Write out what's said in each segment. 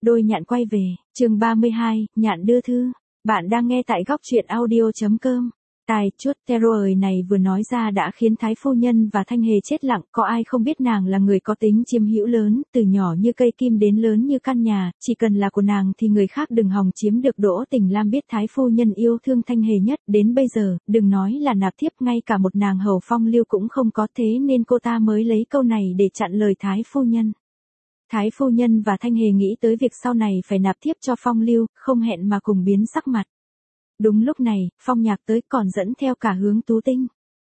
Đôi nhạn quay về, chương 32, nhạn đưa thư. Bạn đang nghe tại góc truyện audio.com. Tài chuốt terror này vừa nói ra đã khiến Thái phu nhân và Thanh Hề chết lặng, có ai không biết nàng là người có tính chiếm hữu lớn, từ nhỏ như cây kim đến lớn như căn nhà, chỉ cần là của nàng thì người khác đừng hòng chiếm được. Đỗ Tình Lam biết Thái phu nhân yêu thương Thanh Hề nhất đến bây giờ, đừng nói là nạp thiếp, ngay cả một nàng hầu phong lưu cũng không có, thế nên cô ta mới lấy câu này để chặn lời Thái phu nhân. Thái phu nhân và Thanh Hề nghĩ tới việc sau này phải nạp thiếp cho phong lưu, không hẹn mà cùng biến sắc mặt. Đúng lúc này, Phong Nhạc tới còn dẫn theo cả Hướng Tú Tinh.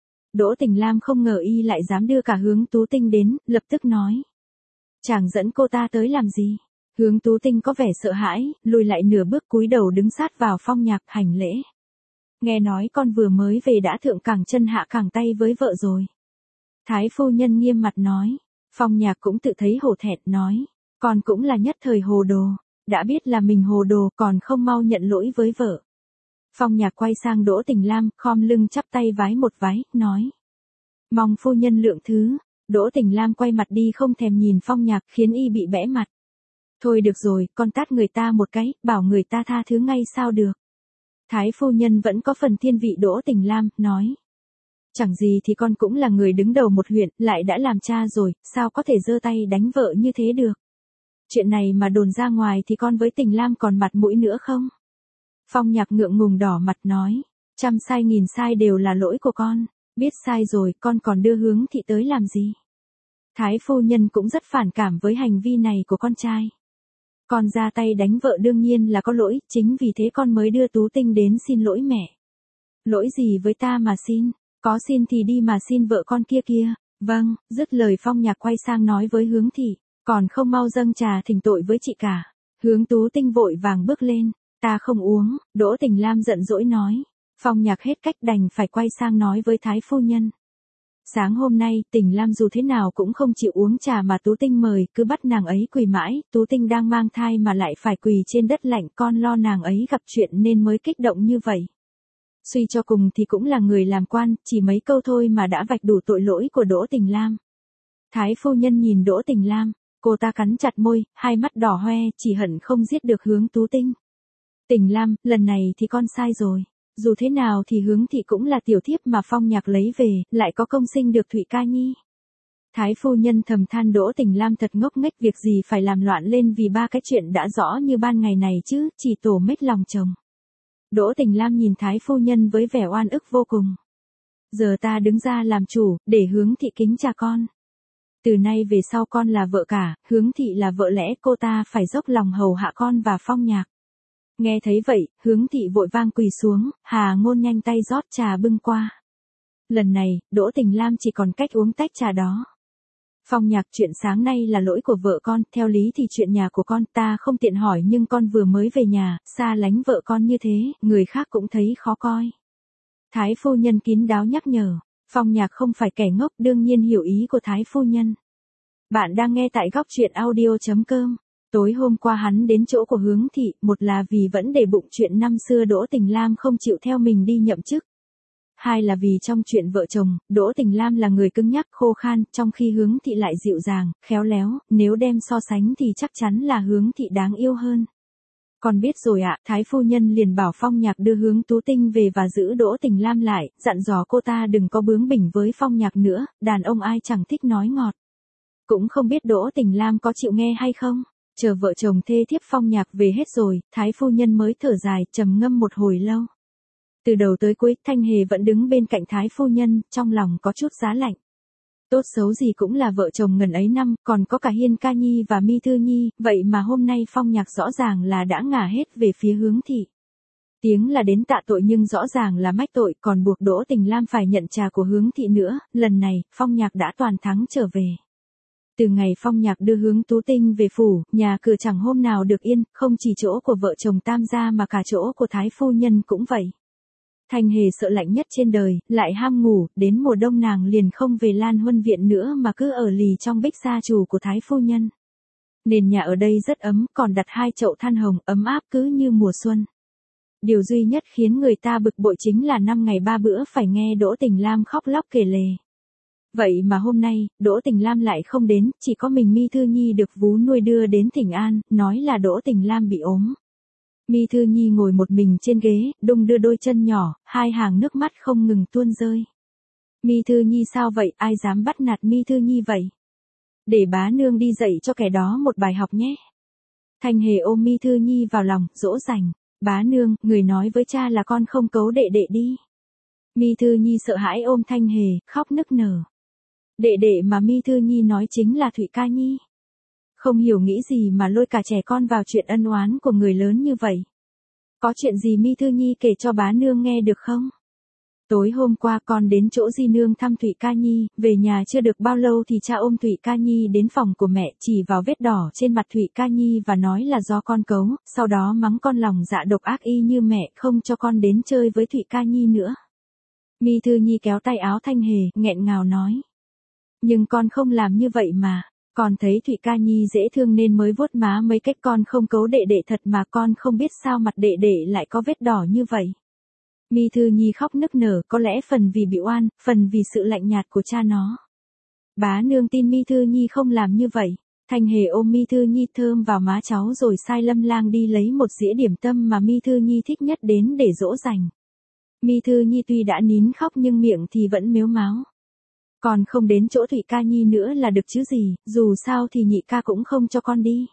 Đỗ Tình Lam không ngờ y lại dám đưa cả Hướng Tú Tinh đến, lập tức nói. Chàng dẫn cô ta tới làm gì? Hướng Tú Tinh có vẻ sợ hãi, lùi lại nửa bước cúi đầu đứng sát vào Phong Nhạc hành lễ. Nghe nói con vừa mới về đã thượng cẳng chân hạ cẳng tay với vợ rồi. Thái phu nhân nghiêm mặt nói. Phong Nhạc cũng tự thấy hổ thẹn nói. Con cũng là nhất thời hồ đồ. Đã biết là mình hồ đồ còn không mau nhận lỗi với vợ. Phong Nhạc quay sang Đỗ Tình Lam, khom lưng chắp tay vái một vái, nói. Mong phu nhân lượng thứ. Đỗ Tình Lam quay mặt đi không thèm nhìn Phong Nhạc, khiến y bị bẽ mặt. Thôi được rồi, con tát người ta một cái, bảo người ta tha thứ ngay sao được. Thái phu nhân vẫn có phần thiên vị Đỗ Tình Lam, nói. Chẳng gì thì con cũng là người đứng đầu một huyện, lại đã làm cha rồi, sao có thể giơ tay đánh vợ như thế được. Chuyện này mà đồn ra ngoài thì con với Tình Lam còn mặt mũi nữa không? Phong Nhạc ngượng ngùng đỏ mặt nói, trăm sai nghìn sai đều là lỗi của con, biết sai rồi con còn đưa Hướng thị tới làm gì. Thái phu nhân cũng rất phản cảm với hành vi này của con trai. Con ra tay đánh vợ đương nhiên là có lỗi, chính vì thế con mới đưa Tú Tinh đến xin lỗi mẹ. Lỗi gì với ta mà xin, có xin thì đi mà xin vợ con kia kia. Vâng, dứt lời Phong Nhạc quay sang nói với Hướng thị, còn không mau dâng trà thỉnh tội với chị cả. Hướng Tú Tinh vội vàng bước lên. Ta không uống, Đỗ Tình Lam giận dỗi nói. Phong Nhạc hết cách đành phải quay sang nói với Thái phu nhân. Sáng hôm nay, Tình Lam dù thế nào cũng không chịu uống trà mà Tú Tinh mời, cứ bắt nàng ấy quỳ mãi, Tú Tinh đang mang thai mà lại phải quỳ trên đất lạnh, con lo nàng ấy gặp chuyện nên mới kích động như vậy. Suy cho cùng thì cũng là người làm quan, chỉ mấy câu thôi mà đã vạch đủ tội lỗi của Đỗ Tình Lam. Thái phu nhân nhìn Đỗ Tình Lam, cô ta cắn chặt môi, hai mắt đỏ hoe, chỉ hận không giết được Hướng Tú Tinh. Tình Lam, lần này thì con sai rồi. Dù thế nào thì Hướng thị cũng là tiểu thiếp mà Phong Nhạc lấy về, lại có công sinh được Thụy Ca Nhi. Thái phu nhân thầm than Đỗ Tình Lam thật ngốc nghếch, việc gì phải làm loạn lên vì ba cái chuyện đã rõ như ban ngày này chứ, chỉ tổ mết lòng chồng. Đỗ Tình Lam nhìn Thái phu nhân với vẻ oan ức vô cùng. Giờ ta đứng ra làm chủ, để Hướng thị kính cha con. Từ nay về sau con là vợ cả, Hướng thị là vợ lẽ, cô ta phải dốc lòng hầu hạ con và Phong Nhạc. Nghe thấy vậy, Hướng thị vội vang quỳ xuống, Hà Ngôn nhanh tay rót trà bưng qua. Lần này, Đỗ Tình Lam chỉ còn cách uống tách trà đó. Phong Nhạc, chuyện sáng nay là lỗi của vợ con, theo lý thì chuyện nhà của con ta không tiện hỏi, nhưng con vừa mới về nhà, xa lánh vợ con như thế, người khác cũng thấy khó coi. Thái phu nhân kín đáo nhắc nhở, Phong Nhạc không phải kẻ ngốc, đương nhiên hiểu ý của Thái phu nhân. Bạn đang nghe tại góc truyện audio.com. Tối hôm qua hắn đến chỗ của Hướng thị, một là vì vẫn để bụng chuyện năm xưa Đỗ Tình Lam không chịu theo mình đi nhậm chức. Hai là vì trong chuyện vợ chồng, Đỗ Tình Lam là người cứng nhắc khô khan, trong khi Hướng thị lại dịu dàng, khéo léo, nếu đem so sánh thì chắc chắn là Hướng thị đáng yêu hơn. Con biết rồi ạ, Thái phu nhân liền bảo Phong Nhạc đưa Hướng Tú Tinh về và giữ Đỗ Tình Lam lại, dặn dò cô ta đừng có bướng bỉnh với Phong Nhạc nữa, đàn ông ai chẳng thích nói ngọt. Cũng không biết Đỗ Tình Lam có chịu nghe hay không. Chờ vợ chồng thê thiếp Phong Nhạc về hết rồi, Thái phu nhân mới thở dài, trầm ngâm một hồi lâu. Từ đầu tới cuối, Thanh Hề vẫn đứng bên cạnh Thái phu nhân, trong lòng có chút giá lạnh. Tốt xấu gì cũng là vợ chồng ngần ấy năm, còn có cả Hiên Ca Nhi và Mi Thư Nhi, vậy mà hôm nay Phong Nhạc rõ ràng là đã ngả hết về phía Hướng thị. Tiếng là đến tạ tội nhưng rõ ràng là mách tội, còn buộc Đỗ Tình Lam phải nhận trà của Hướng thị nữa, lần này, Phong Nhạc đã toàn thắng trở về. Từ ngày Phong Nhạc đưa Hướng Tú Tinh về phủ, nhà cửa chẳng hôm nào được yên, không chỉ chỗ của vợ chồng Tam gia mà cả chỗ của Thái phu nhân cũng vậy. Thanh Hề sợ lạnh nhất trên đời, lại ham ngủ, đến mùa đông nàng liền không về Lan Huân viện nữa mà cứ ở lì trong bích gia chủ của Thái phu nhân. Nền nhà ở đây rất ấm, còn đặt 2 chậu than hồng ấm áp cứ như mùa xuân. Điều duy nhất khiến người ta bực bội chính là 5 ngày 3 bữa phải nghe Đỗ Tình Lam khóc lóc kể lể. Vậy mà hôm nay, Đỗ Tình Lam lại không đến, chỉ có mình Mi Thư Nhi được vú nuôi đưa đến Thịnh An, nói là Đỗ Tình Lam bị ốm. Mi Thư Nhi ngồi một mình trên ghế, đung đưa đôi chân nhỏ, hai hàng nước mắt không ngừng tuôn rơi. Mi Thư Nhi sao vậy, ai dám bắt nạt Mi Thư Nhi vậy? Để bá nương đi dạy cho kẻ đó một bài học nhé. Thanh Hề ôm Mi Thư Nhi vào lòng, dỗ dành. Bá nương, người nói với cha là con không cấu đệ đệ đi. Mi Thư Nhi sợ hãi ôm Thanh Hề, khóc nức nở. Đệ đệ mà Mi Thư Nhi nói chính là Thụy Ca Nhi. Không hiểu nghĩ gì mà lôi cả trẻ con vào chuyện ân oán của người lớn như vậy. Có chuyện gì Mi Thư Nhi kể cho bá nương nghe được không? Tối hôm qua con đến chỗ di nương thăm Thụy Ca Nhi, về nhà chưa được bao lâu thì cha ôm Thụy Ca Nhi đến phòng của mẹ, chỉ vào vết đỏ trên mặt Thụy Ca Nhi và nói là do con cấu, sau đó mắng con lòng dạ độc ác y như mẹ, không cho con đến chơi với Thụy Ca Nhi nữa. Mi Thư Nhi kéo tay áo Thanh Hề, nghẹn ngào nói. Nhưng con không làm như vậy mà. Con thấy Thụy Ca Nhi dễ thương nên mới vuốt má mấy cách, con không cấu đệ đệ thật mà, con không biết sao mặt đệ đệ lại có vết đỏ như vậy. Mi Thư Nhi khóc nức nở, có lẽ phần vì bị oan, phần vì sự lạnh nhạt của cha nó. Bá nương tin Mi Thư Nhi không làm như vậy. Thanh Hề ôm Mi Thư Nhi thơm vào má cháu rồi sai Lâm Lang đi lấy một dĩa điểm tâm mà Mi Thư Nhi thích nhất đến để dỗ dành. Mi Thư Nhi tuy đã nín khóc nhưng miệng thì vẫn mếu máo. Con không đến chỗ Thụy Ca Nhi nữa là được chứ gì, dù sao thì nhị ca cũng không cho con đi.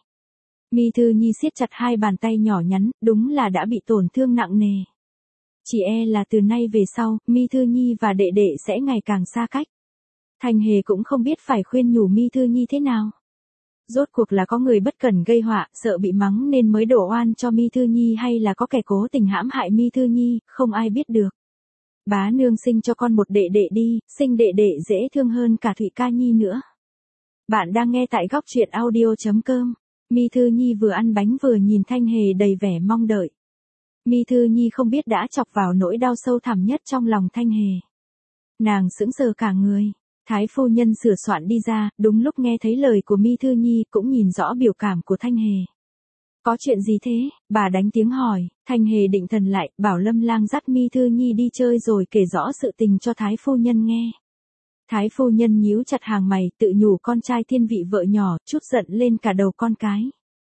Mi Thư Nhi siết chặt hai bàn tay nhỏ nhắn, đúng là đã bị tổn thương nặng nề. Chỉ e là từ nay về sau, Mi Thư Nhi và đệ đệ sẽ ngày càng xa cách. Thanh Hề cũng không biết phải khuyên nhủ Mi Thư Nhi thế nào. Rốt cuộc là có người bất cẩn gây họa, sợ bị mắng nên mới đổ oan cho Mi Thư Nhi, hay là có kẻ cố tình hãm hại Mi Thư Nhi, không ai biết được. Bá nương sinh cho con một đệ đệ đi, sinh đệ đệ dễ thương hơn cả Thụy Ca Nhi nữa. Bạn đang nghe tại góc truyện audio.com. Mi Thư Nhi vừa ăn bánh vừa nhìn Thanh Hề đầy vẻ mong đợi. Mi Thư Nhi không biết đã chọc vào nỗi đau sâu thẳm nhất trong lòng Thanh Hề. Nàng sững sờ cả người. Thái phu nhân sửa soạn đi ra, đúng lúc nghe thấy lời của Mi Thư Nhi, cũng nhìn rõ biểu cảm của Thanh Hề. Có chuyện gì thế? Bà đánh tiếng hỏi. Thanh Hề định thần lại, bảo Lâm Lang dắt Mi Thư Nhi đi chơi rồi kể rõ sự tình cho Thái phu nhân nghe. Thái phu nhân nhíu chặt hàng mày, tự nhủ con trai thiên vị vợ nhỏ, chút giận lên cả đầu con cái.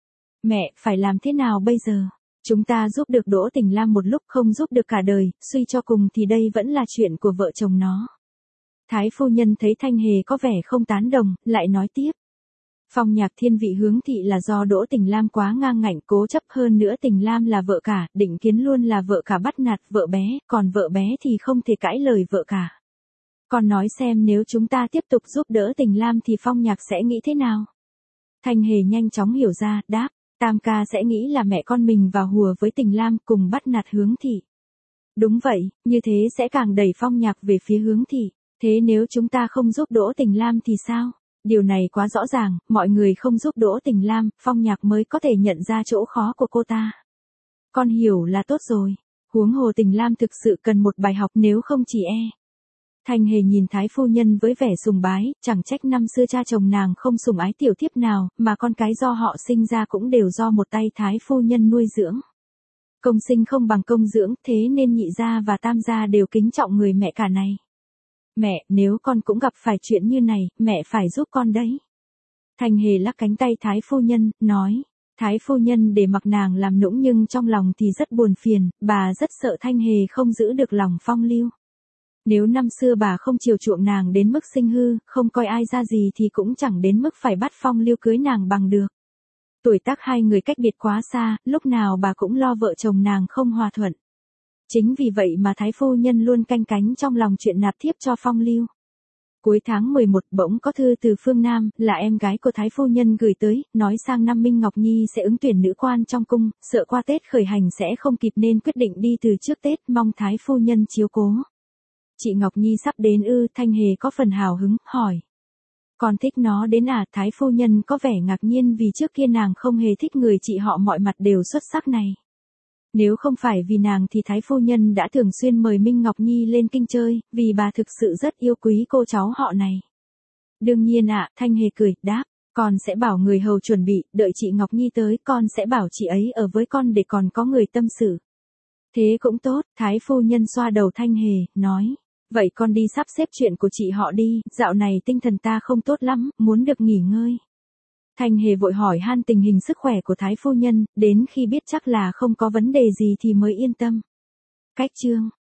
Mẹ, phải làm thế nào bây giờ? Chúng ta giúp được Đỗ Tình Lam một lúc, không giúp được cả đời, suy cho cùng thì đây vẫn là chuyện của vợ chồng nó. Thái phu nhân thấy Thanh Hề có vẻ không tán đồng, lại nói tiếp. Phong Nhạc thiên vị hướng thị là do Đỗ Tình Lam quá ngang ngạnh cố chấp, hơn nữa Tình Lam là vợ cả, Định Kiến luôn là vợ cả bắt nạt vợ bé, còn vợ bé thì không thể cãi lời vợ cả. Con nói xem nếu chúng ta tiếp tục giúp đỡ Tình Lam thì Phong Nhạc sẽ nghĩ thế nào? Thanh Hề nhanh chóng hiểu ra, đáp, Tam ca sẽ nghĩ là mẹ con mình vào hùa với Tình Lam cùng bắt nạt hướng thị. Đúng vậy, như thế sẽ càng đẩy Phong Nhạc về phía hướng thị. Thế nếu chúng ta không giúp Đỗ Tình Lam thì sao? Điều này quá rõ ràng, mọi người không giúp Đỗ Tình Lam, Phong Nhạc mới có thể nhận ra chỗ khó của cô ta. Con hiểu là tốt rồi. Huống hồ Tình Lam thực sự cần một bài học, nếu không chỉ e. Thanh Hề nhìn Thái phu nhân với vẻ sùng bái, chẳng trách năm xưa cha chồng nàng không sủng ái tiểu thiếp nào, mà con cái do họ sinh ra cũng đều do một tay Thái phu nhân nuôi dưỡng. Công sinh không bằng công dưỡng, thế nên nhị gia và tam gia đều kính trọng người mẹ cả này. Mẹ, nếu con cũng gặp phải chuyện như này, mẹ phải giúp con đấy. Thanh Hề lắc cánh tay Thái phu nhân, nói. Thái phu nhân để mặc nàng làm nũng nhưng trong lòng thì rất buồn phiền, bà rất sợ Thanh Hề không giữ được lòng Phong Lưu. Nếu năm xưa bà không chiều chuộng nàng đến mức sinh hư, không coi ai ra gì thì cũng chẳng đến mức phải bắt Phong Lưu cưới nàng bằng được. Tuổi tác hai người cách biệt quá xa, lúc nào bà cũng lo vợ chồng nàng không hòa thuận. Chính vì vậy mà Thái phu nhân luôn canh cánh trong lòng chuyện nạp thiếp cho Phong Lưu. Cuối tháng 11 bỗng có thư từ Phương Nam, là em gái của Thái phu nhân gửi tới, nói sang năm Minh Ngọc Nhi sẽ ứng tuyển nữ quan trong cung, sợ qua Tết khởi hành sẽ không kịp nên quyết định đi từ trước Tết, mong Thái phu nhân chiếu cố. Chị Ngọc Nhi sắp đến ư? Thanh Hề có phần hào hứng, hỏi. Con thích nó đến à? Thái phu nhân có vẻ ngạc nhiên vì trước kia nàng không hề thích người chị họ mọi mặt đều xuất sắc này. Nếu không phải vì nàng thì Thái phu nhân đã thường xuyên mời Minh Ngọc Nhi lên kinh chơi, vì bà thực sự rất yêu quý cô cháu họ này. Đương nhiên ạ, Thanh Hề cười, đáp, con sẽ bảo người hầu chuẩn bị, đợi chị Ngọc Nhi tới, con sẽ bảo chị ấy ở với con để còn có người tâm sự. Thế cũng tốt, Thái phu nhân xoa đầu Thanh Hề, nói. Vậy con đi sắp xếp chuyện của chị họ đi, dạo này tinh thần ta không tốt lắm, muốn được nghỉ ngơi. Thanh Hề vội hỏi han tình hình sức khỏe của Thái phu nhân, đến khi biết chắc là không có vấn đề gì thì mới yên tâm. Cách chương